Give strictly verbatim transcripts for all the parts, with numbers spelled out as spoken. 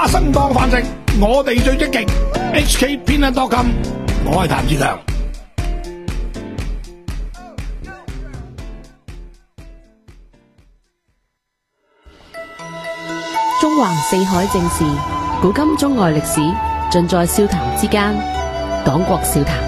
打生當飯食，我哋最積極。H K 偏撚多金，我係譚志強。 中橫四海正事，古今中外歷史，盡在笑談之間。講國笑談。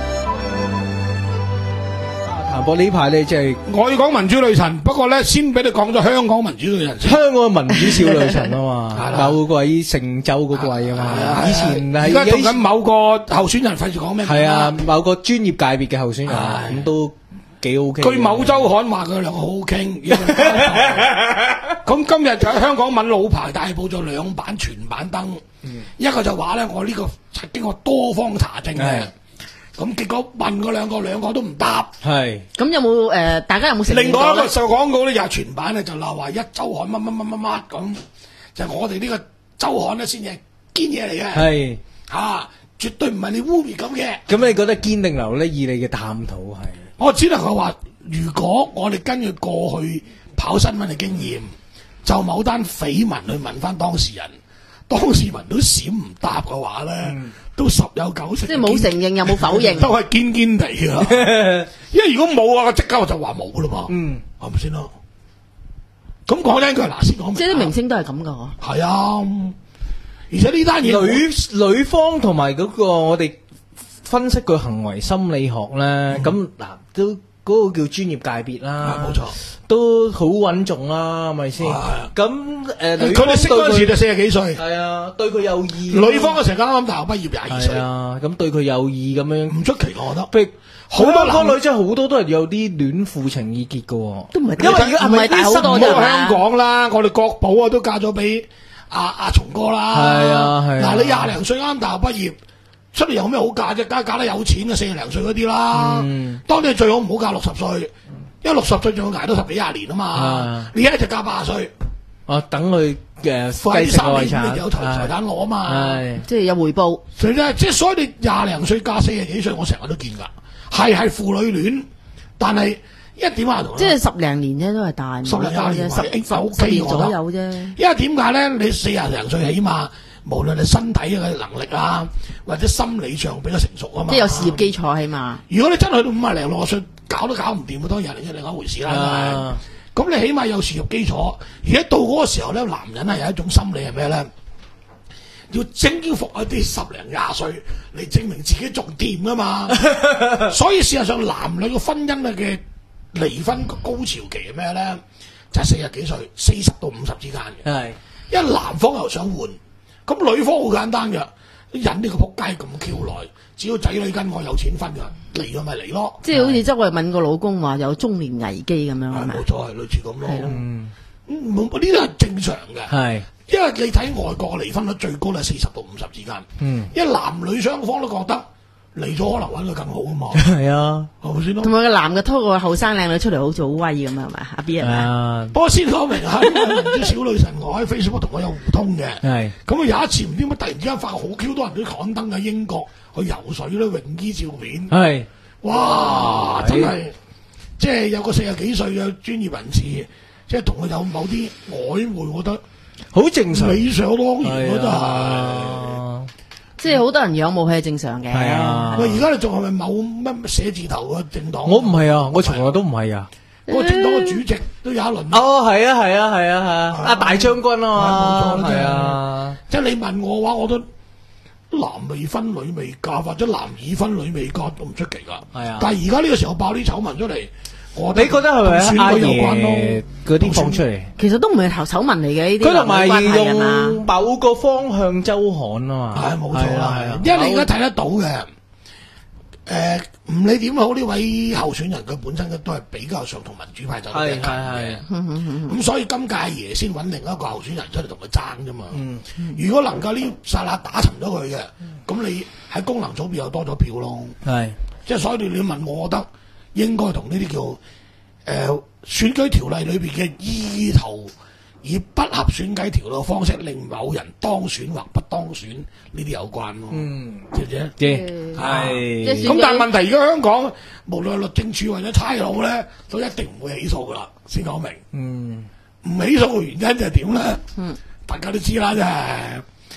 譚博呢排咧，即係我要講民主女神，不過咧先俾你講咗香港民主女神先。 香港嘅民主少女神啊嘛， 係啦某位成就嗰位啊嘛，以前係而家同緊某個候選人，費事講咩？ 係啊，某個專業界別嘅候選人，咁都幾 OK。 據某週刊話佢兩個好好傾。咁今日就喺香港揾老牌大報咗兩版全版登，嗯、一個就話咧，我呢個曾經過多方查證嘅。咁結果問嗰兩個，兩個都唔答。 係。 咁有冇誒、呃？大家有冇承認過咧？ 另外一個受廣告咧，又係全版咧，就鬧話一週刊乜乜乜乜乜咁，就係我哋呢個週刊咧先係堅嘢嚟嘅。係嚇、啊，絕對唔係你污蔑咁嘅。 咁你覺得堅定流咧？以你嘅探討係？ 我只能夠話，如果我哋根據過去跑新聞嘅經驗，就某單緋聞去問翻當事人，當事人都閃唔答嘅話咧。嗯都十有九成， 即係冇承認又冇否認， 都係堅堅地㗎。因為如果冇啊，即刻我就話冇㗎啦嘛。嗯，係咪先咯？咁講咧，佢嗱先講明。 即係啲明星都係咁㗎， 係啊，而且呢單嘢女女方同埋嗰個我哋分析佢行為心理學咧，咁嗱、嗯、都嗰、嗰個叫專業界別啦，冇錯。都好穩重啦，係咪先？咁誒， 佢哋識嗰陣時就四十幾歲， 係啊，對佢有意。 女方嘅時候啱啱大學畢業廿二歲， 啊，咁對佢有意咁樣， 唔出奇我覺得。 譬如好多個女仔好多都係有啲戀父情意結嘅， 都唔係， 因為而家唔係大好多啫嘛。 香港啦，我哋國寶啊都嫁咗俾阿阿松哥啦。係啊係。嗱，你廿零歲啱大學畢業，出嚟有咩好嫁啫？梗係嫁得有錢嘅四十零歲嗰啲啦。嗯。當你最好唔好嫁六十歲。因為六十歲仲要捱到十幾廿年啊嘛，啊你一直嫁八十歲， 哦等佢嘅快啲三年有財財產攞啊嘛， 即係有回報。 所以咧，即係所以你廿零歲嫁四十幾歲，我成日都見㗎，係係父女戀，但係一點話同即係十零年啫，都係大十零廿年， 十十 OK 年左右啫。 因為點解咧？你四廿零歲起碼，無論你身體嘅能力啊，或者心理上比較成熟啊嘛， 即係有事業基礎起碼。 如果你真係去到五廿零六十歲，搞都搞唔掂，當然係另一回事啦。咁、啊、你起碼有事業基礎，而家到嗰個時候咧，男人係有一種心理係咩咧？要征服一啲十零廿歲嚟證明自己仲掂啊嘛。所以事實上，男女嘅婚姻嘅離婚個高潮期係咩咧？就係四十幾歲，四十到五十之間嘅。係，因為男方又想換，咁女方好簡單嘅。忍呢個仆街咁 Q 耐，只要仔女跟我有錢分㗎，嚟咗咪嚟咯。 即係好似周慧敏個老公話有中年危機咁樣係咪？ 冇錯，係類似咁咯。嗯，冇呢啲係正常嘅。係，因為你睇外國嘅離婚率最高係四十到五十之間。嗯，因為男女雙方都覺得嚟咗可能揾佢更好啊嘛。係啊，係咪先咯？ 同埋個男嘅拖個後生靚女出嚟好似好威咁啊，係咪？阿 B 係咪？ 不過先講明啊，民主小女神我喺 Facebook 同我有互通嘅。係。咁啊有一次唔知點解突然之間發覺好 Q 多人都刊登喺英國去游水咧，泳衣照片。係。哇！真係，即係有個四十幾歲嘅專業人士，即係同佢有某啲曖昧，我覺得好正常，理所當然嗰真係。 即係好多人仰慕係正常嘅。係啊。喂，而家你仲係咪某乜寫字頭嘅政黨？ 我唔係啊，我從來都唔係啊。 個政黨嘅主席都有一輪。 哦，係啊，係啊，係啊，係啊，阿大將軍啊嘛。係啊。 即係你問我嘅話，我都男未婚女未嫁，或者男已婚女未嫁都唔出奇㗎。係啊。但係而家呢個時候爆啲醜聞出嚟，我你覺得係咪阿爺嗰啲放出嚟？ 其實都唔係頭醜聞嚟嘅呢啲。 佢同埋用某個方向周刊啊嘛。係冇錯啦，係啊。 因為你而家睇得到嘅。誒唔理點好，呢位候選人佢本身都係比較上同民主派走得近嘅，咁所以今屆爺先揾另一個候選人出嚟同佢爭啫嘛。嗯嗯、如果能夠呢剎那打沉咗佢嘅，咁、嗯、你喺功能組別又多咗票咯。係，即係所以你你問我，我覺得應該同呢啲叫誒、呃、選舉條例裏邊嘅意圖。以不合選舉條嘅方式令某人當選或不當選呢啲有關咯，嗯，知唔知？知係。咁但係問題而家香港無論律政處或者差佬咧，都一定唔會起訴噶啦，先講明。嗯，唔起訴嘅原因就係點咧？嗯，大家都知啦，真係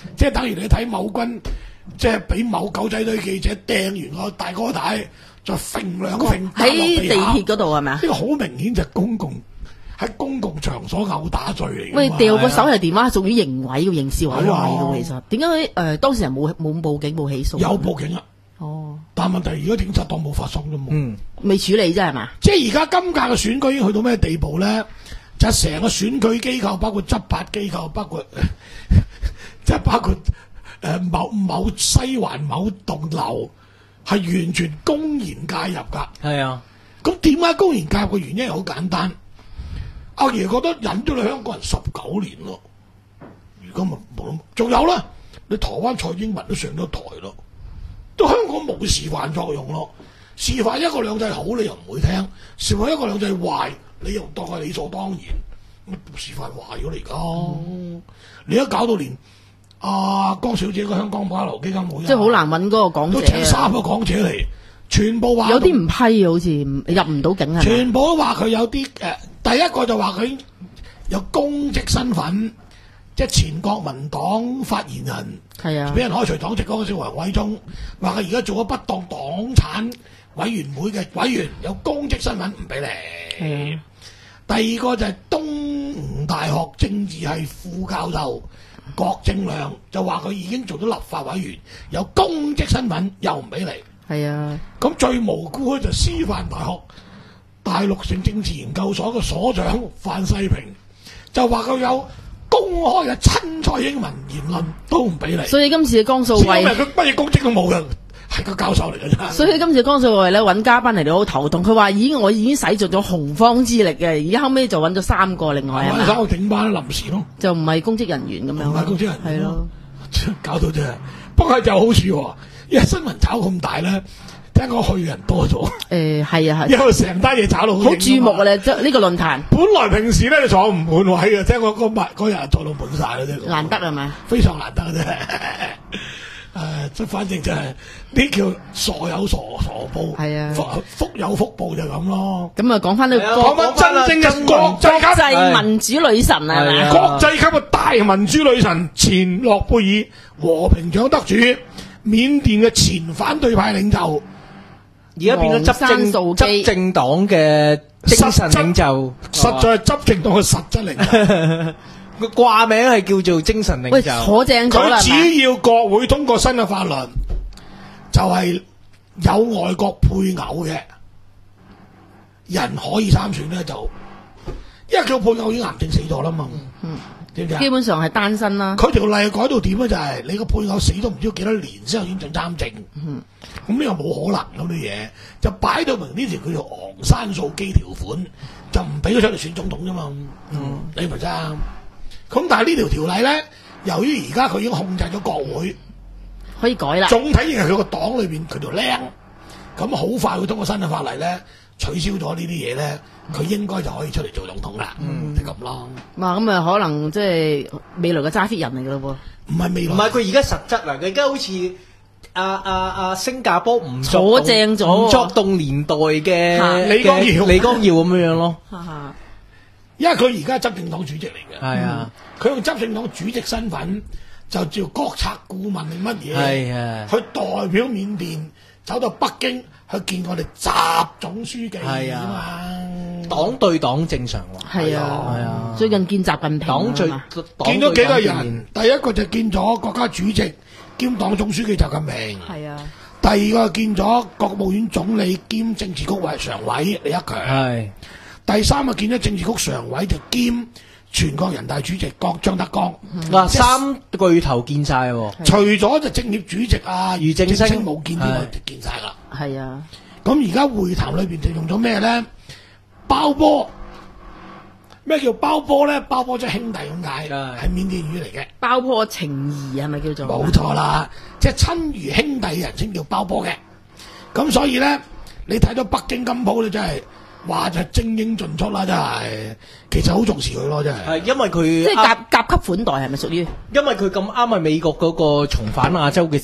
即係等於你睇某軍，即係俾某狗仔隊記者掟完個大哥帶，再揈兩揈打落喺地地下鐵嗰度係咪啊？ 呢個好明顯就係公共喺公共場所毆打罪嚟㗎嘛。 喂，掉個手提電話屬於刑毀嘅刑事毀壞係啊嘅，其實點解誒當事人冇冇報警冇起訴？ 有報警啊！ 哦， 但問題而家警察當冇發生啫嘛。 嗯， 未處理啫係嘛？ 即係而家今屆嘅選舉已經去到咩地步咧？就係成個選舉機構，包括執法機構，包括即係包括誒、呃、某某西環某棟樓，係完全公然介入㗎。 係啊， 咁點解公然介入嘅原因係好簡單。阿爺覺得忍咗你香港人十九年咯，而家咪冇咯。仲有啦，你台灣蔡英文都上咗台咯，都香港冇示範作用咯。示範一國兩制好，你又唔會聽；示範一國兩制壞，你又當係理所當然。咁示範壞咗嚟㗎，嗯、你而家搞到連阿江小姐個香港保留基金會， 即係好難揾嗰個港姐啊， 都請三個港姐嚟，全部話有啲唔批，好似入唔到境係咪？ 全部都話佢有啲誒、呃，第一個就話佢有公職身份，即係前國民黨發言人， 係啊， 俾人開除黨籍嗰個叫黃偉忠，話佢而家做咗不當黨產委員會嘅委員，有公職身份唔俾你。 係啊， 第二個就係東吳大學政治系副教授郭正亮，就話佢已經做咗立法委員，有公職身份又唔俾你。 係啊， 咁最無辜咧就師範大學大陸性政治研究所嘅所長范世平，就話佢有公開嘅親蔡英文言論都唔俾你。 所以今次嘅江素慧， 佢乜嘢公職都冇嘅，係個教授嚟嘅啫。 所以今次江素慧咧揾嘉賓嚟到好頭痛，佢話咦我已經使盡咗洪荒之力嘅，而家後尾就揾咗三個另外係咪？ 三個頂班臨時咯， 就唔係公職人員咁樣。 唔係公職人員係咯， 搞到啫。不過就好處喎，因為新聞炒咁大咧，聽講去嘅人多咗。 誒係啊係， 因為成單嘢炒到好注目嘅咧，即係呢個論壇。 本來平時咧就坐唔滿位嘅，聽講嗰日嗰日坐到滿晒啦啫。 難得係咪？ 非常難得嘅啫。誒，即反正就係呢叫傻有傻傻報， 係啊， 福福有福報就咁咯。 咁啊，講翻呢個講翻真正嘅國際級國際民主女神係咪？ 國際級嘅大民主女神，前諾貝爾和平獎得主，緬甸嘅前反對派領袖， 而家變咗執政執政黨嘅精神領袖， 實在係執政黨嘅實質領袖。 個掛名係叫做精神領袖。 喂，坐正咗啦！ 佢只要國會通過新嘅法律，就係、是、有外國配偶嘅人可以參選咧，就因為佢配偶已經癌症死咗啦嘛。 嗯， 知唔知啊？ 基本上係單身啦。 佢條例改到點咧？就係、是、你個配偶死都唔知幾多年先有先進參政。 嗯， 咁呢個冇可能咁啲嘢，就擺到明呢條叫做昂山素基條款，就唔俾佢出嚟選總統啫嘛。嗯，你明唔明啊？咁但係呢條條例咧，由於而家佢已經控制咗國會， 可以改啦。 總體認為佢個黨裏邊佢條僆，咁好快會通過新嘅法例咧，取消咗呢啲嘢咧，佢應該就可以出嚟做總統啦。嗯，就咁咯。 哇，咁啊可能即係未來嘅揸 fit 人嚟噶咯喎。唔係未來， 唔係佢而家實質啊！佢而家好似阿阿阿新加坡唔坐正咗， 唔作動年代嘅李光耀， 李光耀咁樣樣咯。 因為佢而家係執政黨主席嚟嘅， 係啊， 佢用執政黨主席身份就叫國策顧問定乜嘢， 係啊， 去代表緬甸走到北京去見我哋習總書記啊嘛， 黨對黨正常喎， 係啊，係啊，最近見習近平， 黨最見咗幾個人，第一個就見咗國家主席兼黨總書記習近平， 係啊， 第二個見咗國務院總理兼政治局委常委李克強， 係。 第三個見咗政治局常委就兼全國人大主席郭張德江， 哇、嗯！三巨頭見晒喎， 除咗就政協主席啊俞正聲冇見之外，就見晒啦。 係啊， 咁而家會談裏邊就用咗咩咧？包波，咩叫包波咧？包波即係兄弟咁解，係緬甸語嚟嘅。 包波情誼係咪叫做？ 冇錯啦，即係親如兄弟嘅人先叫包波嘅。咁所以咧，你睇到北京金鋪咧，真係。話就精英進出啦，真係，其實好重視佢咯，真係。 係因為佢即係甲甲級款待係咪屬於？ 因為佢咁啱係美國嗰個重返亞洲嘅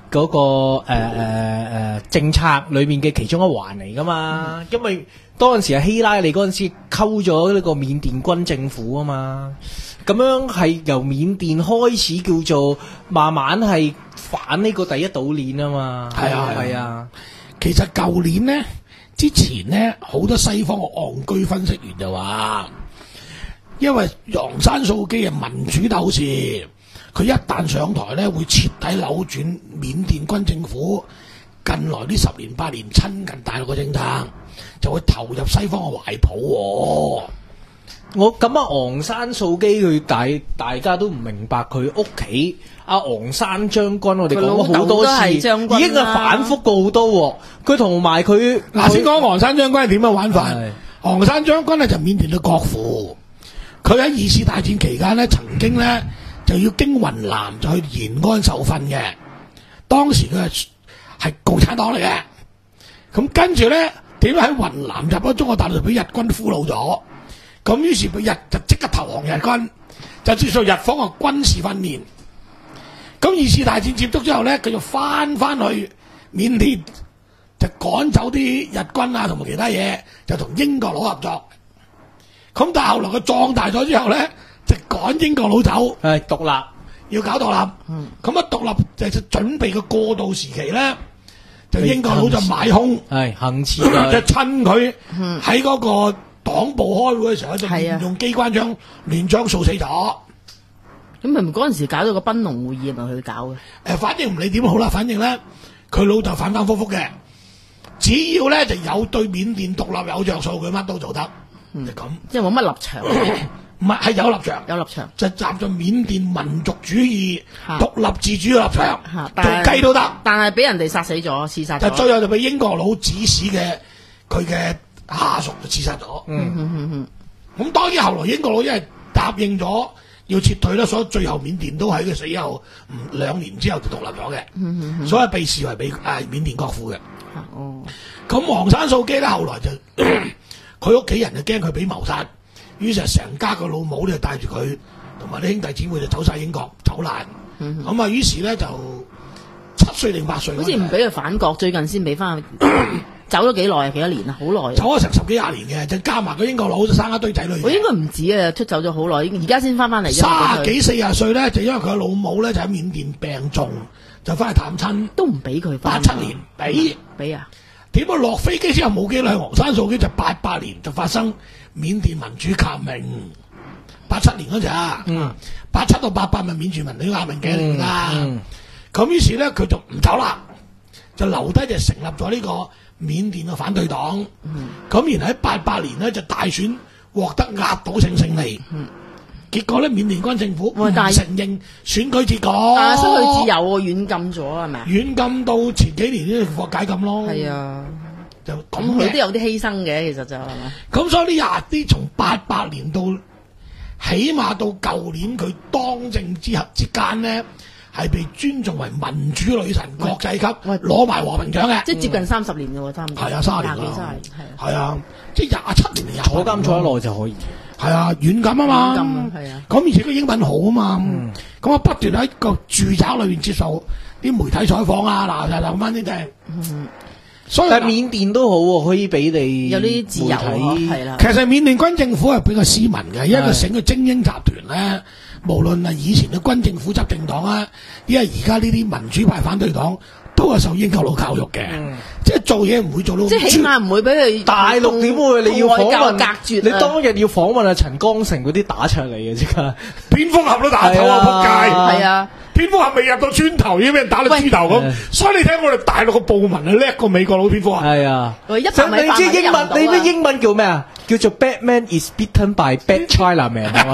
嗰、個誒誒誒政策裏面嘅其中一環嚟噶嘛，嗯、因為當陣時係希拉里嗰陣時溝咗呢個緬甸軍政府啊嘛，咁樣係由緬甸開始叫做慢慢係反呢個第一島鏈啊嘛， 係啊係啊， 其實舊年呢，之前呢，好多西方嘅戇居分析員就話，因為昂山素基係民主鬥士，佢一旦上台咧，會徹底扭轉緬甸軍政府近來呢十年八年親近大陸嘅政策，就會投入西方嘅懷抱、哦。 我咁啊，昂山素基佢大大家都唔明白佢屋企阿昂山將軍，我哋講咗好多次，已經係反覆過好多。佢同埋佢嗱，先講昂山將軍係點樣玩法。昂山將軍咧就緬甸嘅國父，佢喺二次大戰期間咧，曾經咧就要經雲南就去延安受訓嘅。當時佢係係共產黨嚟嘅，咁跟住咧點解喺雲南入咗中國大陸俾日軍俘虜咗？咁於是佢日就即刻投降日軍，就接受日方嘅軍事訓練。咁二次大戰接觸之後咧，佢就翻翻去緬甸，就趕走啲日軍啊，同埋其他嘢，就同英國佬合作。咁但係後來佢壯大咗之後咧，就趕英國佬走， 係獨立， 要搞獨立。嗯，咁啊獨立就就準備個過渡時期咧，就英國佬就買空， 係行刺佢， 就趁佢喺嗰個黨部開會嘅時候，就用機關槍亂將掃死咗。 咁係咪嗰陣時搞到個賓農會議係咪佢搞嘅？誒， 反正唔理點好啦，反正咧佢老豆反反复复嘅，只要咧就有對緬甸獨立有着數，佢乜都做得，嗯、就咁。 即係冇乜立場， 唔係係有立場， 有立場就站在緬甸民族主義、獨立自主嘅立場，做雞都得。 但係俾人哋殺死咗，刺殺咗。 就最後就俾英國佬指使嘅佢嘅下屬就刺殺咗。 嗯嗯嗯嗯。 咁當然後來英國佬因為答應咗要撤退啦，所以最後緬甸都喺佢死後唔兩年之後就獨立咗嘅。嗯嗯嗯。所以被視為被誒緬甸國父嘅。 哦。咁昂山素基咧後來就佢屋企人就驚佢俾謀殺。於是成家個老母咧帶住佢同埋啲兄弟姊妹就走晒英國走難，咁啊於是咧就七歲定八歲， 好似唔俾佢返國，最近先俾翻佢。走咗幾耐啊？幾多年啊？好耐。 走咗成十幾廿年嘅，就加埋個英國佬就生一堆仔女。 我應該唔止啊，出走咗好耐，而家先翻翻嚟。 卅幾四十歲咧，就因為佢個老母咧就喺緬甸病重，就翻去探親， 都唔俾佢翻。 八七年俾俾啊？ 點解落飛機之後冇幾耐，昂山素基就八八年就發生緬甸民主革命，八七年嗰陣啊，嗯，八七到八八咪緬甸民主革命嘅嚟啦。咁於是咧佢就唔走啦，就留低就成立咗呢個緬甸嘅反對黨。咁、嗯、然後喺八八年咧就大選獲得壓倒性勝利。嗯、結果咧緬甸軍政府唔承認選舉結果， 但係失去自由喎，軟禁咗係咪啊？ 軟禁到前幾年先獲解禁咯。 係啊。 就咁佢都有啲犧牲嘅，其實就係咪？ 咁所以呢廿啲從八八年到起碼到舊年佢當政之合之間呢，係被尊重為民主女神國際級，攞埋和平獎嘅， 即係接近三十年嘅喎，差唔多。 係啊，三十年啦，係啊，即係廿七年廿坐監坐得耐就可以。 係啊，軟禁啊嘛， 係啊。 咁而且佢英文好啊嘛，咁啊不斷喺個住宅裏邊接受啲媒體採訪啊，嗱就留翻啲嘅。所以但係緬甸都好喎，可以俾你有啲自由係啦。 其實緬甸軍政府係比較斯文嘅，因為成個精英集團咧，無論係以前嘅軍政府執政黨啊，因為而家呢啲民主派反對黨都係受英國佬教育嘅，嗯、即係做嘢唔會做到。 即係起碼唔會俾佢大陸點會？你要訪問隔絕， 你當日要訪問阿陳光誠嗰啲打出嚟嘅，即刻蝙蝠俠都打頭啊！仆街係啊！ 蝙蝠俠未入到磚頭已經俾人打到豬頭咁，所以你睇我哋大陸嘅暴民係叻過美國佬蝙蝠俠。 係啊， 一百米你知英文？你咩英文叫咩啊？叫做 Batman is beaten by bad Chinaman 係嘛？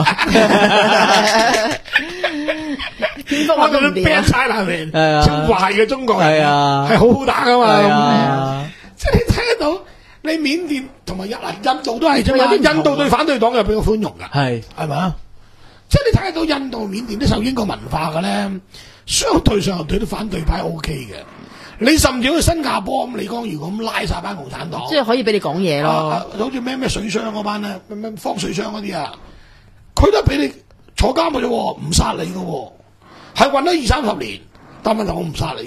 蝙蝠俠咁 bad Chinaman，真壞嘅中國人， 係啊， 係好好打噶嘛。 係啊， 即係你睇得到，你緬甸同埋日印度都係啫嘛。印度對反對黨又比較寬容噶，係係咪啊？即係你睇得到印度、緬甸都受英國文化嘅咧，相對上對啲反對派 O K 嘅。你甚至好似新加坡咁，李光耀咁拉晒班共產黨， 即係可以俾你講嘢咯。 啊、好似咩咩水商嗰班咧，咩咩方水商嗰啲啊，佢都俾你坐監嘅啫，唔殺你嘅，係混咗二三十年。但問題我唔殺你㗎，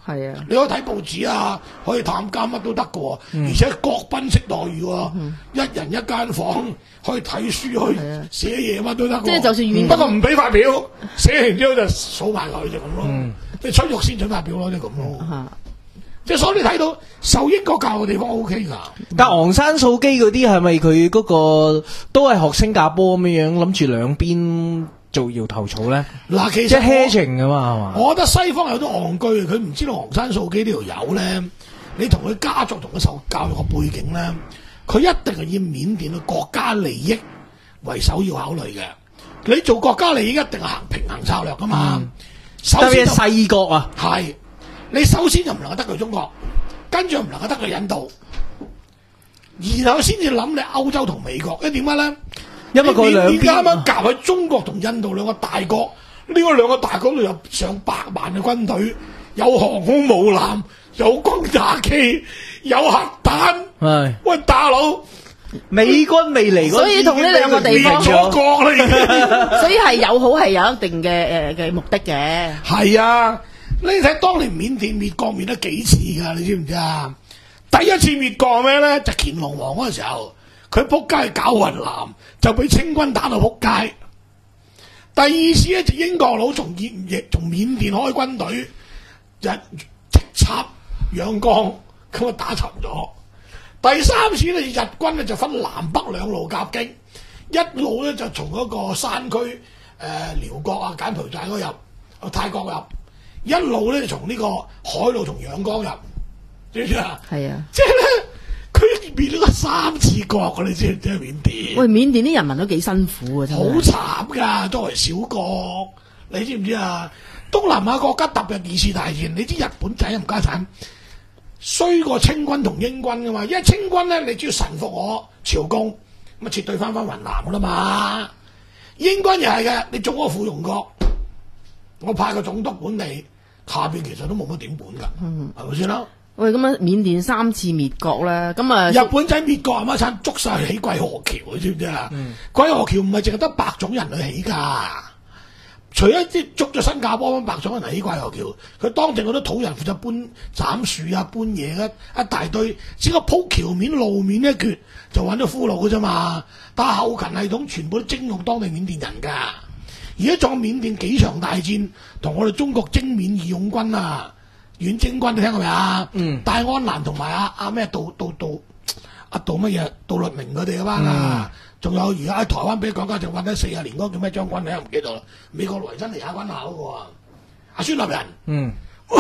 係啊， 你可以睇報紙啊，可以探監乜都得嘅喎， 嗯、 而且各賓式待遇喎，嗯、一人一間房，可以睇書去寫嘢乜都得。 即係就算遠， 不過唔俾發表，寫完之後就數埋佢就咁咯。 嗯、 即係出獄先準發表咯，即係咁咯。嗯、即係所以你睇到受英國教嘅地方 O K 㗎。 但昂山素基嗰啲係咪佢嗰個都係學新加坡咁樣樣，諗住兩邊做搖頭草咧？ 嗱，其實即係 hedging 㗎嘛，係嘛？ 我覺得西方有啲戇居，佢唔知道昂山素基呢條友咧，你同佢家族同佢受教育嘅背景咧，佢一定係以緬甸嘅國家利益為首要考慮嘅。你做國家利益一定係行平衡策略㗎嘛。嗯、首先特別係細國啊， 係你首先就唔能夠得罪中國，跟住唔能夠得罪印度，然後先至諗你歐洲同美國。因為點解咧？因為佢兩邊啱啱夾喺中國同印度兩個大國，呢、這個兩個大國度有上百萬嘅軍隊，有航空母艦，有轟炸機，有核彈。係喂，大佬， 美軍未嚟， 所以同呢兩個地方咗國啦， 所以係友好係有一定嘅誒嘅目的嘅。 係啊，你睇當年緬甸滅國滅得幾次㗎？你知唔知啊？第一次滅國咩咧？就乾隆王嗰個時候。佢撲街搞雲南，就俾清軍打到撲街。第二次咧就英國佬從緬從緬甸開軍隊，日直插仰光，咁啊打沉咗。第三次咧日軍咧就分南北兩路夾擊，一路咧就從嗰個山區誒寮國啊、柬埔寨嗰入，泰國入，一路咧就從呢個海路從仰光入，知唔知啊？係啊，即係咧。佢滅咗個三次國㗎，你知唔知緬甸？ 喂，緬甸啲人民都幾辛苦啊，真係好慘㗎。作為小國，你知唔知啊？東南亞國家踏入二次大戰，你知日本仔唔家產衰過清軍同英軍㗎嘛？因為清軍咧，你只要臣服我朝貢，咁啊撤退翻翻雲南㗎啦嘛。英軍又係嘅，你做個附庸國，我派個總督管理，下邊其實都冇乜點管㗎，係咪先啦？ 喂，咁啊，緬甸三次滅國咧，咁啊， 日本仔滅國阿媽撐捉晒起桂河橋，你知唔知啊？嗯、桂河橋唔係淨係得白種人去起㗎，除咗啲捉咗新加坡白種人嚟起桂河橋，佢當地嗰啲土人負責搬斬樹啊、搬嘢嘅一大堆，只個鋪橋面路面一橛就揾咗俘虜嘅啫嘛。但係後勤系統全部都徵用當地緬甸人㗎，而家仲有緬甸幾場大戰，同我哋中國征緬義勇軍啊！遠征軍你聽過未啊？嗯，戴安瀾同埋阿阿咩杜杜杜阿杜乜嘢杜律明佢哋嗰班啊，仲、嗯、有而家喺台灣俾港家就揾咗四十年嗰個叫咩將軍你又唔記得啦？美國維珍尼亞軍校嗰個啊，阿孫立人。嗯，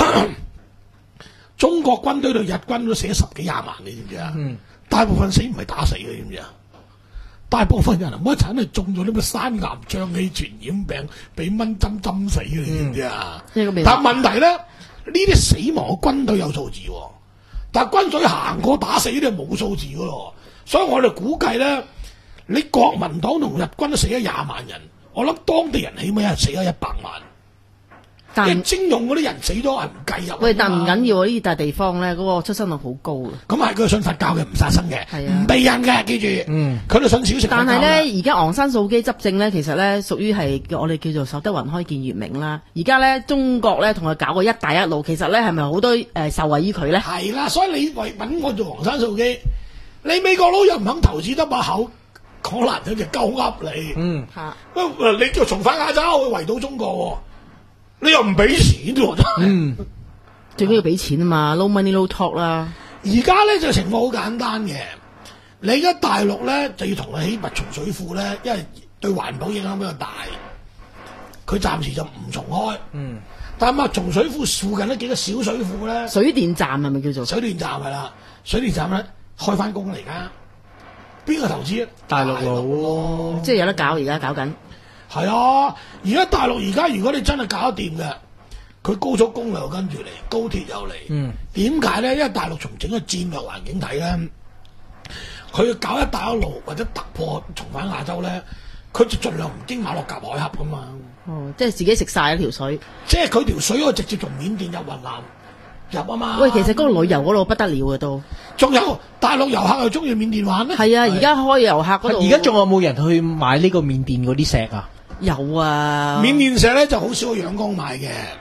中國軍隊對日軍都死咗十幾廿萬，你知唔知啊？嗯，大部分死唔係打死嘅，知唔知啊？大部分人唔好慘係中咗啲咩山岩瘴氣傳染病，俾蚊針針死嘅，你知唔知啊？嗯、但係問題咧。呢啲死亡嘅軍隊有數字，但係軍隊行過打死呢啲係冇數字噶咯，所以我哋估計咧，你國民黨同日軍都死咗廿萬人，我諗當地人起碼係死咗一百萬。但係徵用嗰啲人死咗係唔計入。喂， 但唔緊要啊！呢笪地方咧，嗰、那個出生率好高啊。 咁係佢信佛教嘅，唔殺生嘅，唔、啊、避孕嘅，記住。嗯，佢哋信少食。 但係咧，而家昂山素基執政咧，其實咧屬於係我哋叫做守得雲開見月明啦。而家咧，中國咧同佢搞個一帶一路，其實咧係咪好多誒、呃、受惠於佢咧？ 係啦，所以你為揾我做昂山素基，你美國佬又唔肯投資得把口，可能佢就鳩噏你。嗯，嚇。喂，你叫重返亞洲去圍堵中國喎？你又唔俾錢喎，真係。嗯， 最緊要俾錢啊嘛 ，no money no talk 啦。 而家咧就情況好簡單嘅，你而家大陸咧就要同佢起密松水庫咧，因為對環保影響比較大，佢暫時就唔重開。嗯，但係密松水庫附近呢幾個小水庫咧， 水電站係咪叫做？ 水電站係啦，水電站咧開翻工嚟㗎，邊個投資啊？ 大陸佬， 即係有得搞，而家搞緊。 係啊，而家大陸而家如果你真係搞得掂嘅，佢高速公路又跟住嚟，高鐵又嚟。嗯，點解咧？因為大陸從整個戰略環境睇咧，佢要搞一帶一路或者突破重返亞洲咧，佢就盡量唔經馬六甲海峽噶嘛。 哦，即係自己食晒一條水。 即係佢條水可以直接從緬甸入雲南入啊嘛。 喂，其實嗰個旅遊嗰度不得了嘅都。 仲有大陸遊客又中意緬甸玩咧。 係啊，而家開遊客嗰度。 而家仲有冇人去買呢個緬甸嗰啲石啊？ 有啊， 緬甸石咧就好少去仰光買嘅，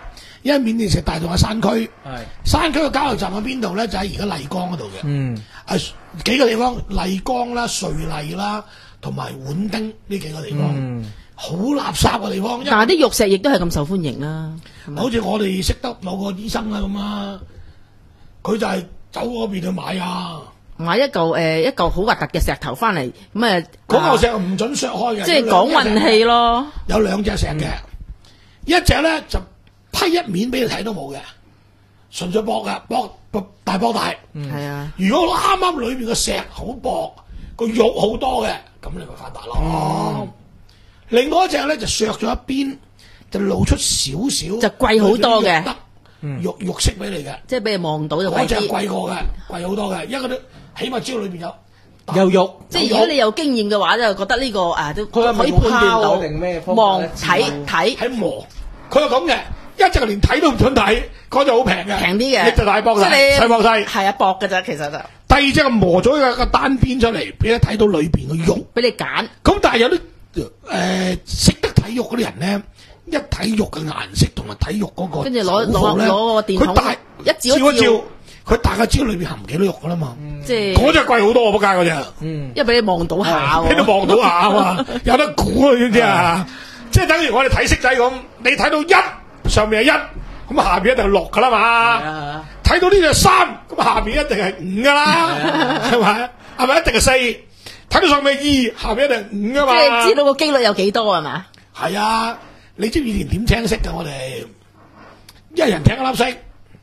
因為緬甸石大洞喺山區，山區嘅交流站喺邊度咧？就喺而家麗江嗰度嘅。嗯，啊幾個地方，麗江啦、瑞麗啦，同埋畹町呢幾個地方，好、嗯、垃圾嘅地方。 但係啲玉石亦都係咁受歡迎啦。 好似我哋識得某個醫生啊咁啊，佢就係走嗰邊去買啊。 買一嚿誒、呃、一嚿好核突嘅石頭翻嚟，咁誒嗰嚿石唔準削開嘅， 即係講運氣咯。 有兩隻石嘅，嗯、一隻咧就批一面俾你睇都冇嘅，純粹薄嘅，薄薄大薄大。嗯，係啊。如果啱啱裏邊嘅石好薄，個肉好多嘅，咁你咪發達咯。嗯、另外一隻咧就削咗一邊，就露出少少， 就貴好多嘅， 肉肉色俾你嘅， 即係俾你望到就貴啲。 嗰隻貴過嘅，貴好多嘅，因為佢起碼知道裏邊有有肉。 即係如果你有經驗嘅話，就覺得呢個誒都可以判斷到。望睇睇喺磨，佢係咁嘅，一隻連睇都唔准睇，嗰隻好平嘅，平啲嘅，一隻大薄細，細薄細， 係啊薄嘅咋，其實就。 第二隻磨咗一個單邊出嚟，俾你睇到裏邊嘅肉， 俾你揀。 咁但係有啲誒識得睇肉嗰啲人咧。一睇肉嘅顏色同埋睇肉嗰個， 跟住攞攞攞個電筒， 佢大一照一照，佢大概知道裏邊含幾多肉噶啦嘛。 即係嗰隻貴好多，仆街嗰隻。嗯， 因為俾你望到下， 俾你望到下啊嘛，有得估啊，知唔知啊？即係等於我哋睇色仔咁，你睇到一上面係一，咁下邊一定係六噶啦嘛。睇到呢隻三，咁下邊一定係五噶啦，係咪？係咪一定係四？睇到上面二，下邊一定係五噶嘛。 即係知道個機率有幾多係嘛？ 係啊。你知唔知以前點聽色㗎？我哋一人聽一粒色，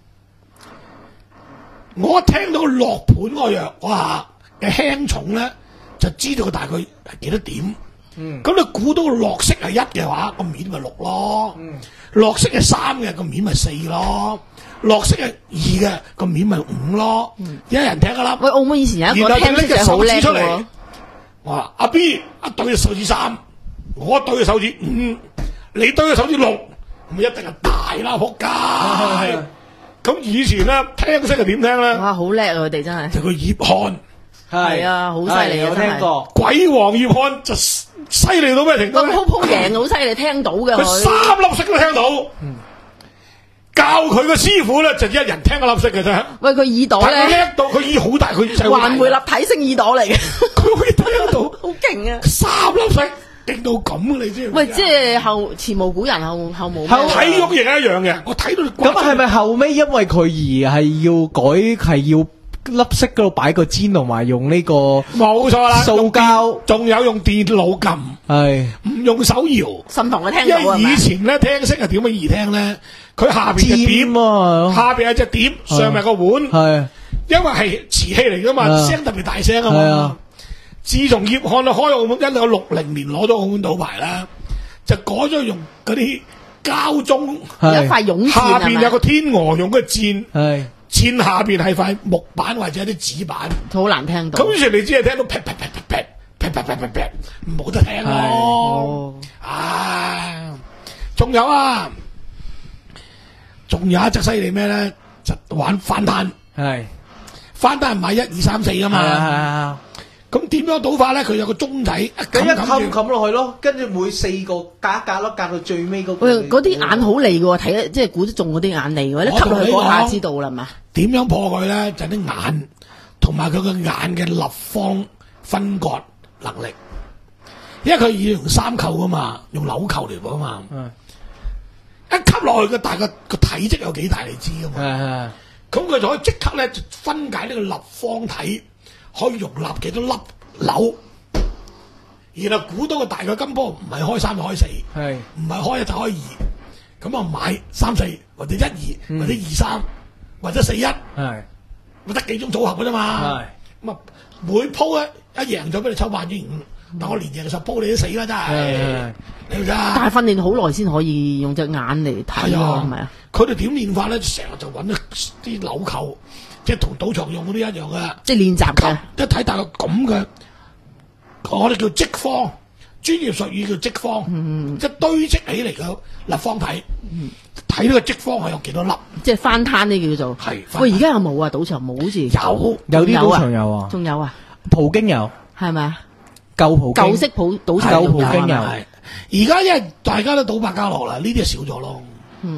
我一聽到落盤嗰個藥，哇嘅輕重咧，就知道佢大概係幾多點。嗯，咁你估到個落色係一嘅話，個面咪六咯。嗯，落色係三嘅，個面咪四咯。落色係二嘅，個面咪五咯。嗯，一人聽一粒。 喂，澳門以前有一個聽色係好叻嘅。 我話阿 B 一對隻手指三，我一對隻手指五。你對嘅手指六，咁一定係大啦，仆街！咁以前咧聽色係點聽咧？ 哇，好叻啊！佢哋真係。就個葉漢係啊，好犀利啊！ 我聽過鬼王葉漢就犀利到咩程度？ 個鋪鋪贏好犀利，聽到嘅佢三粒色都聽到。嗯，教佢個師傅咧就一人聽一粒色嘅啫。 喂，佢耳朵咧， 佢叻到佢耳好大，佢就環迴立體聲耳朵嚟嘅。 佢可以聽到， 好勁啊！ 三粒色。勁到咁啊！你知喂，即係後前無古人後後無後體育亦係一樣嘅。我睇到你咁係咪後尾因為佢而係要改係要粒色嗰度擺個氈同埋用呢個冇錯啦， 塑膠仲有用電腦撳係唔用手搖心同佢聽到啊！ 因為以前咧聽色係點樣易聽咧？佢下邊隻碟啊，下邊係隻碟，上面個碗係，因為係瓷器嚟噶嘛，聲特別大聲啊嘛。自從葉漢開澳門，一九六零年攞咗澳門賭牌啦，就改咗用嗰啲膠鐘， 一塊絨下邊有個天鵝用嘅箭， 係箭下邊係塊木板或者啲紙板， 好難聽到。 咁於是你只係聽到劈劈劈劈劈劈劈劈劈劈，冇得聽咯。啊，仲有啊，仲有一隻犀利咩咧？就玩翻攤，係翻攤係買一二三四噶嘛。咁點樣賭法咧？佢有個鐘仔， 咁一冚冚落去咯，跟住每四個隔一格咯，隔到最尾嗰個。 喂，嗰啲眼好利嘅喎，睇即係估得中嗰啲眼利嘅，你吸落去嗰下知道啦嘛。 點樣破佢咧？就啲眼同埋佢個眼嘅立方分割能力，因為佢要用三扣噶嘛，用紐扣嚟㗎嘛。嗯。一吸落去嘅大個個體積有幾大你知㗎嘛？係係。咁佢就可以即刻咧就分解呢個立方體。可以容納幾多粒紐，然後估到個大嘅金波唔係開三就開四，係唔係開一就開二，咁啊買三四或者一二、嗯、或者二三或者四一，係咪得幾種組合嘅啫嘛？係咁啊每鋪咧一贏咗俾你抽百分之五，嗯、但我連贏十鋪你都死啦真係，你知啊？ 但係訓練好耐先可以用隻眼嚟睇喎，係咪啊？ 佢哋點練法咧？成日就揾啲紐扣。即係同賭場用嗰啲一樣嘅， 即係練習嘅。 一睇大個咁嘅，我哋叫積方，專業術語叫積方，嗯、即係堆積起嚟嘅立方體。睇呢、嗯、個積方係有幾多粒？即係翻攤呢叫做。係。喂，而家有冇啊？賭場冇好似。 有， 有啲賭場有啊。 仲有啊？ 葡京有， 係咪啊？ 舊葡舊式葡賭場舊葡京有。 而家因為大家都賭百家樂啦，呢啲就少咗咯。嗯。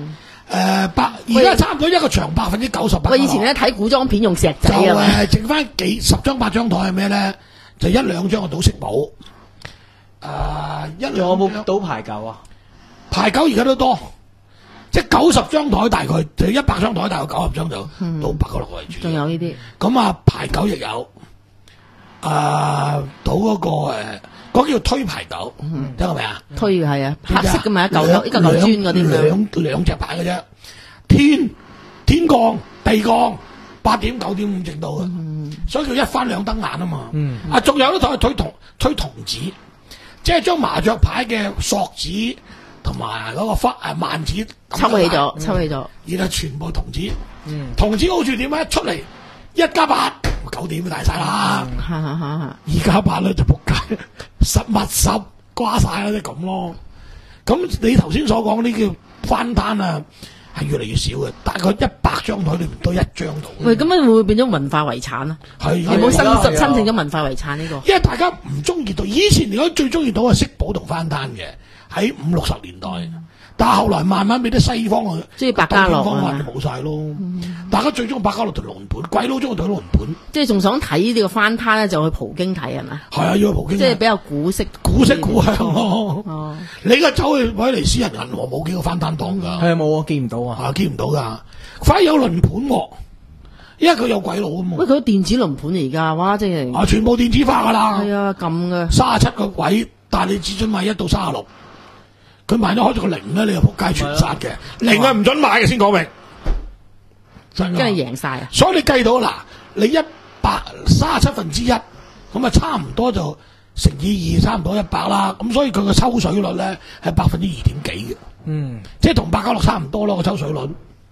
誒百而家差唔多一個場百分之九十八。 喂，以前咧睇古裝片用石仔就啊， 誒剩翻幾十張八張台係咩咧？就一兩張嘅賭色寶。誒、uh, 一兩有冇賭牌九啊？ 牌九而家都多，即係九十張台大概就一百張台大概九十張就賭八九六為主。 仲有呢啲咁啊，牌九亦有，誒賭嗰個誒嗰叫推牌九，聽過未啊？ 推嘅係啊，黑色嘅嘛，一嚿兩一嚿嚿磚嗰啲兩兩隻牌嘅啫，天天降地降八點九點五正到嘅，所以叫一翻兩瞪眼啊嘛。啊，仲有咧就係推銅推銅子。即係將麻雀牌嘅索子同埋嗰個忽誒萬子抽起咗，抽起咗， 然後全部銅子。嗯，銅子好處點咧？出嚟一加八九點就大晒啦。二加八咧就仆街，十密十瓜晒啦，即係咁咯。咁你頭先所講呢叫翻攤啊，係越嚟越少嘅，大概一百張台裏面都一張到。 喂，咁樣會唔會變咗文化遺產啊？ 係有冇申申請咗文化遺產呢個？ 因為大家唔中意賭，以前嚟講最中意賭係色寶同翻攤嘅，喺五六十年代。但係後來慢慢俾啲西方嘅， 即係百家樂方法就冇晒咯。嗯、大家最中意百家樂同輪盤，鬼佬中意賭輪盤。 即係仲想睇呢個翻攤咧，就去葡京睇係咪？ 係啊，要去葡京。 即係比較古色古色古香咯。 哦， 你而家走去威尼斯人銀河冇幾個翻攤檔㗎。 係啊，冇啊，見唔到啊。 啊，見唔到㗎。反而有輪盤喎，因為佢有鬼佬啊嘛。 喂，佢電子輪盤而家，哇！即係啊，全部電子化㗎啦。 係啊，撳嘅。 三十七個位，但係你只准買一到三十六。佢買咗開咗個零咧，你又仆街全殺嘅，零係唔准買嘅先講明，真係。跟住贏晒啊！ 所以你計到嗱，你一百三十七分之一，咁啊差唔多就乘以二，差唔多一百啦。咁所以佢個抽水率咧係百分之二點幾嘅，嗯，即係同百家樂差唔多咯個抽水率。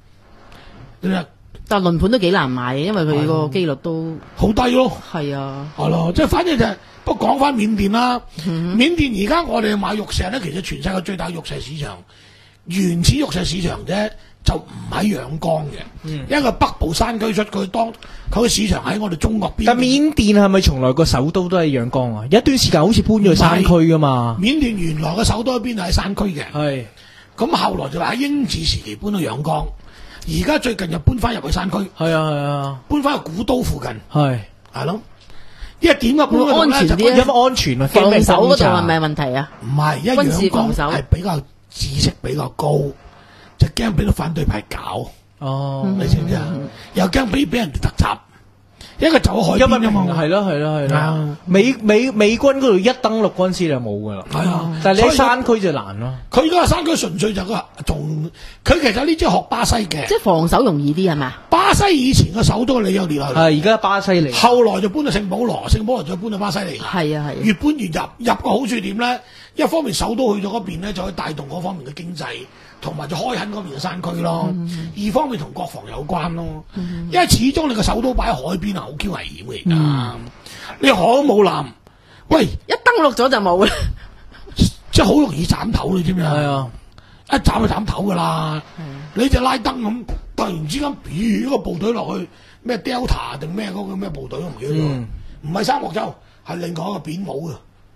但係輪盤都幾難買嘅，因為佢個機率都好低咯。 係啊， 係咯，即係反正就係、是。不過講翻緬甸啦，嗯、緬甸而家我哋買玉石咧，其實全世界最大玉石市場原始玉石市場啫，就唔喺仰光嘅，嗯、因為北部山區出佢當佢個市場喺我哋中國邊。 但緬甸係咪從來個首都都喺仰光啊？有一段時間好似搬咗去山區噶嘛。緬甸原來嘅首都喺邊？喺山區嘅。係是。 咁後來就話喺英治時期搬到仰光，而家最近又搬翻入去山區。 係啊係啊。 搬翻去古都附近。係。係咯。因為點解搬安全啲？ 有乜安全啊？ 防守嗰度係咪問題啊？ 唔係，因為仰光係比較知識比較高，就驚俾到反對派搞。哦，你知唔知啊？又驚俾俾人哋突襲，一個走海邊啊嘛。 係咯係咯係咯。美美美軍嗰度一登陸軍師就冇噶啦。係啊，但係你喺山區就難咯。 佢而家山區純粹就個仲，佢其實呢支學巴西嘅， 即係防守容易啲係咪？ 巴西以前嘅首都你有列落去， 係而家巴西嚟， 後來就搬到聖保羅，聖保羅再搬到巴西嚟。 係啊係。 越搬越入，入嘅好處點咧？一方面首都去咗嗰邊咧，就可以帶動嗰方面嘅經濟，同埋就開墾嗰邊嘅山區咯。嗯、二方面同國防有關咯，嗯、因為始終你個首都擺喺海邊啊，好 Q 危險嘅而家。嗯、你海都冇艦，喂， 一登陸咗就冇啦， 即係好容易斬頭你知唔知啊？ 係啊， 一斬就斬頭噶啦。嗯、你隻拉登咁突然之間，咦，一個部隊落去咩 Delta 定咩嗰個咩部隊都唔記得咗，唔係三角洲，係另外一個扁帽嘅。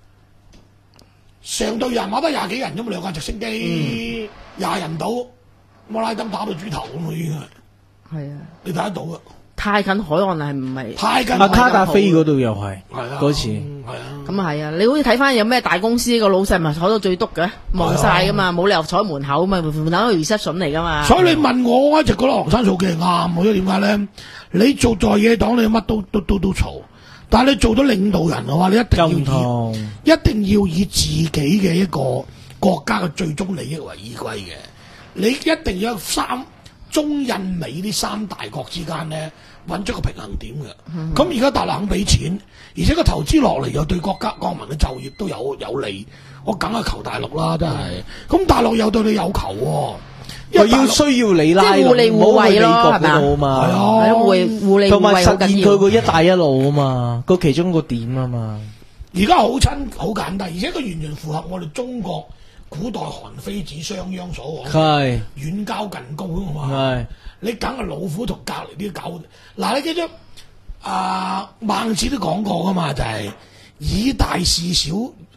成隊人馬得廿幾人啫嘛，兩架直升機廿、嗯、人到，摩拉登打到豬頭咁啊已經係。係啊，你睇得到噶。 太近海岸係唔係？ 太近。 阿卡達菲嗰度又係， 係啊， 嗰次。 係啊。 咁啊係啊，你好似睇翻有咩大公司個老細咪坐到最篤嘅，望晒噶嘛，冇、啊、理由坐喺門口嘛，門口係 reception 嚟噶嘛。 所以你問我，我一直覺得昂山素季係啱，因為點解咧？你做在野黨，你乜都都都都嘈。但係你做咗領導人嘅話，你一定要以一定要以自己嘅一個國家嘅最終利益為依歸嘅。你一定要有三中印美呢三大國之間咧揾出個平衡點嘅。咁而家大陸肯俾錢，而且個投資落嚟又對國家國民嘅就業都有有利，我梗係求大陸啦，真係。咁、嗯、大陸又對你有求喎。 又要需要你拉， 即係互利互惠咯，係咪啊嘛？ 係啊， 互互利互惠， 同埋實現佢個一帶一路啊嘛，個其中個點啊嘛。 而家好親好簡單，而且佢完全符合我哋中國古代韓非子商鞅所講，係遠交近攻啊嘛。係你梗係老虎同隔離啲狗。嗱，你記住啊，孟子都講過噶嘛，就係以大事小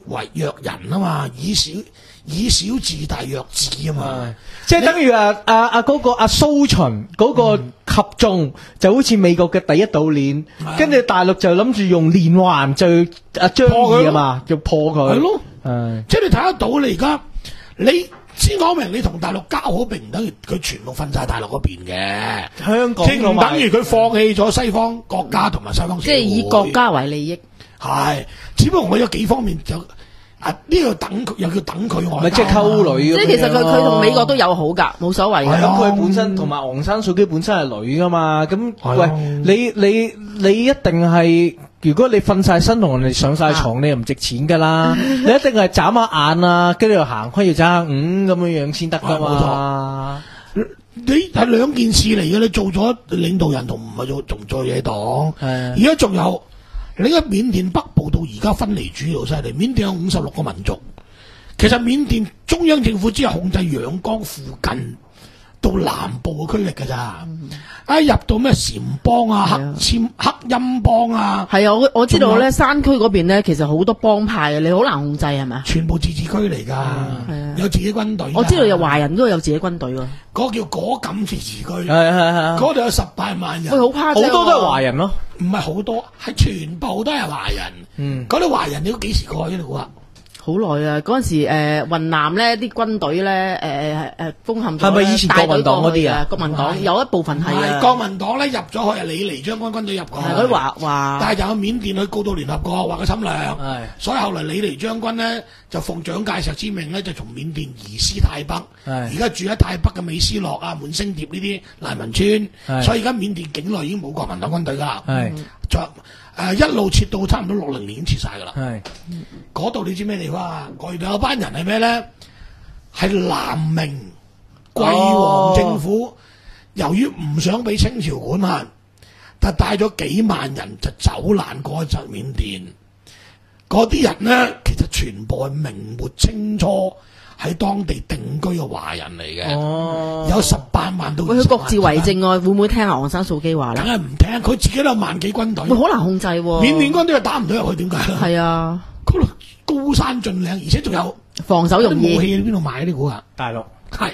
為弱人啊嘛，以小以小治大弱智啊嘛， 即係等於啊啊啊嗰個阿蘇秦嗰個合縱就好似美國嘅第一島鏈，跟住大陸就諗住用連環就阿張儀啊嘛，就破佢。係咯， 即係你睇得到你而家你。先講明，你同大陸交好並唔等於佢全部瞓晒大陸嗰邊嘅， 香港即唔等於佢放棄咗西方國家同埋西方社會， 即係以國家為利益。 係，只不過我有幾方面就啊呢個等佢又叫等佢外交， 咪即係溝女。 即係其實佢佢同美國都有好㗎，冇所謂。 咁佢本身同埋昂山素姬本身係女㗎嘛，咁喂你你你一定係。如果你瞓晒身同人哋上晒床，啊、你又唔值錢噶啦！你一定係眨下眼啊，跟住又行開要眨下五咁樣樣先得噶嘛。 你係兩件事嚟嘅，你做咗領導人同唔係做仲做嘢黨。而家仲有你喺緬甸北部到而家分離主義好犀利，緬甸有五十六個民族。其實緬甸中央政府只係控制仰光附近到南部嘅區域㗎咋。啊！入到咩撣邦啊、黑簽、黑陰邦啊， 係啊！我我知道咧，山區嗰邊咧，其實好多幫派啊，你好難控制係咪？ 全部自治區嚟㗎， 嗯、 有自己軍隊。 我知道有華人都有自己軍隊㗎。 嗰個叫果敢自治區， 係係係， 嗰度有十八萬人。 喂，好誇張，好多都係華人咯， 唔係好多，係全部都係華人。嗯，嗰啲華人你都幾時過去呢度啊？ 好耐啊！嗰陣時誒雲南咧啲軍隊咧誒誒封陷咗， 係咪以前國民黨嗰啲啊？ 國民黨有一部分係啊， 國民黨咧入咗去啊，李尼將軍軍隊入過去， 係佢話話， 但係就有緬甸去告到聯合國話佢侵略，所以後來李尼將軍咧就奉蔣介石之命咧就從緬甸移師泰北，而家住喺泰北嘅美斯樂啊、滿星疊呢啲難民村，所以而家緬甸境內已經冇國民黨軍隊㗎啦，就。誒、呃、一路撤到差唔多六零年已經撤晒㗎啦。係嗰度你知咩地方啊？嗰度有班人係咩咧？係南明桂王政府，哦、由於唔想俾清朝管轄，但帶咗幾萬人就走難過去緬甸。嗰啲人咧，其實全部係明末清初喺當地定居嘅華人嚟嘅，哦、有十八萬到二十萬。 佢各自為政啊，會唔會聽阿昂山素姬話咧？ 梗係唔聽，佢自己都有萬幾軍隊， 好難控制喎。 緬甸軍隊又打唔到入去，點解咧？ 係啊， 嗰度高山峻嶺，而且仲有防守容易。 武器喺邊度買啲股啊？ 大陸係，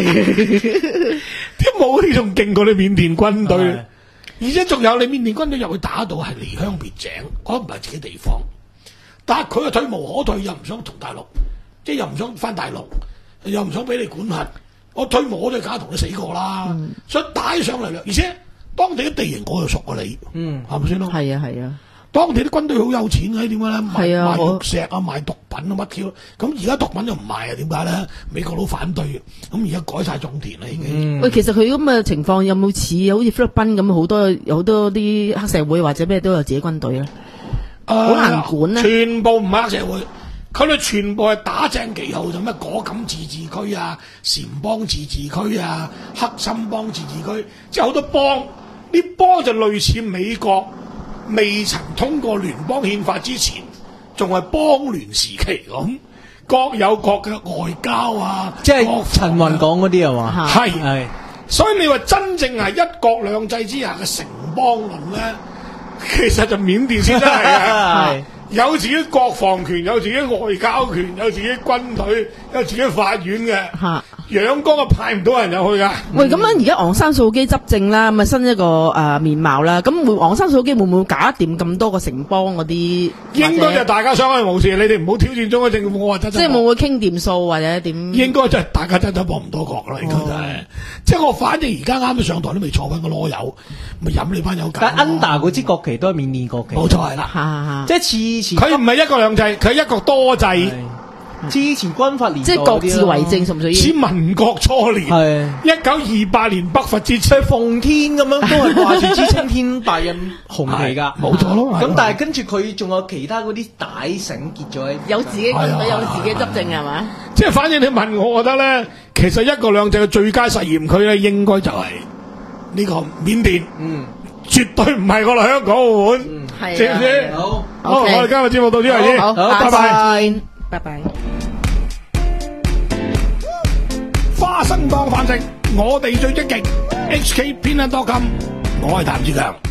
啲武器仲勁過你緬甸軍隊，而且仲有你緬甸軍隊入去打到係離鄉別井，嗰唔係自己地方，但係佢又退無可退，又唔想同大陸。即係又唔想翻大陸，又唔想俾你管轄，我退我都梗同你死過啦，嗯、所以打起上嚟啦。而且當地啲地形我又熟過你，嗯，係咪先咯？ 係啊係啊， 當地啲軍隊好有錢嘅，點解咧？賣啊， 賣玉石啊，賣毒品啊，乜 Q？咁而家毒品就唔賣啊？點解咧？美國佬反對，咁而家改晒種田啦已經。喂、嗯， 其實佢咁嘅情況有冇似好似菲律賓咁好多好多啲黑社會或者咩都有自己軍隊咧？好、呃、難管咧。 全部唔係黑社會。佢哋全部係打正旗號，就咩果敢自治區啊、撣邦自治區啊、黑心邦自治區，即係好多邦。呢邦就類似美國未曾通過聯邦憲法之前，仲係邦聯時期咁，各有各嘅外交啊。 即係陳雲講嗰啲係嘛？ 係係。所以你話真正係一國兩制之下嘅城邦論咧，其實就緬甸先真係嘅。有自己國防權，有自己外交權，有自己軍隊，有自己法院嘅。嚇，仰光啊派唔到人入去噶。 喂，咁樣而家昂山素姬執政啦，咁啊新一個誒、呃、面貌啦。咁會昂山素姬會唔會搞得掂咁多個城邦嗰啲？ 應該就大家相安無事，你哋唔好挑戰中央政府。我話真真。 即係冇會傾掂數或者點？ 應該就係大家真真搏唔多角啦，應該就係、是。即係我反正而家啱啱上台都未坐緊個囉柚，咪飲你班友搞。 但 under 嗰支國旗都係緬甸國旗。 冇錯係啦， 即係似。 佢唔係一國兩制，佢係一國多制。 之前軍閥年代即係各自為政，屬唔屬於？ 似民國初年，係一九二八年北伐節，即係奉天咁樣，都係掛住支青天白印紅旗噶，冇錯咯。 咁但係跟住佢仲有其他嗰啲帶繩結咗喺， 有自己軍隊，有自己執政係嘛？ 即係反正你問我，我覺得咧，其實一國兩制嘅最佳實驗區咧，應該就係呢個緬甸。嗯。絕對唔係我哋香港澳門， 係知唔知？ 好， 好，我哋今日節目到呢度先， 好， 拜拜， 拜拜。 花生當飯食，我哋最積極。H K 偏袒多金，我係譚志強。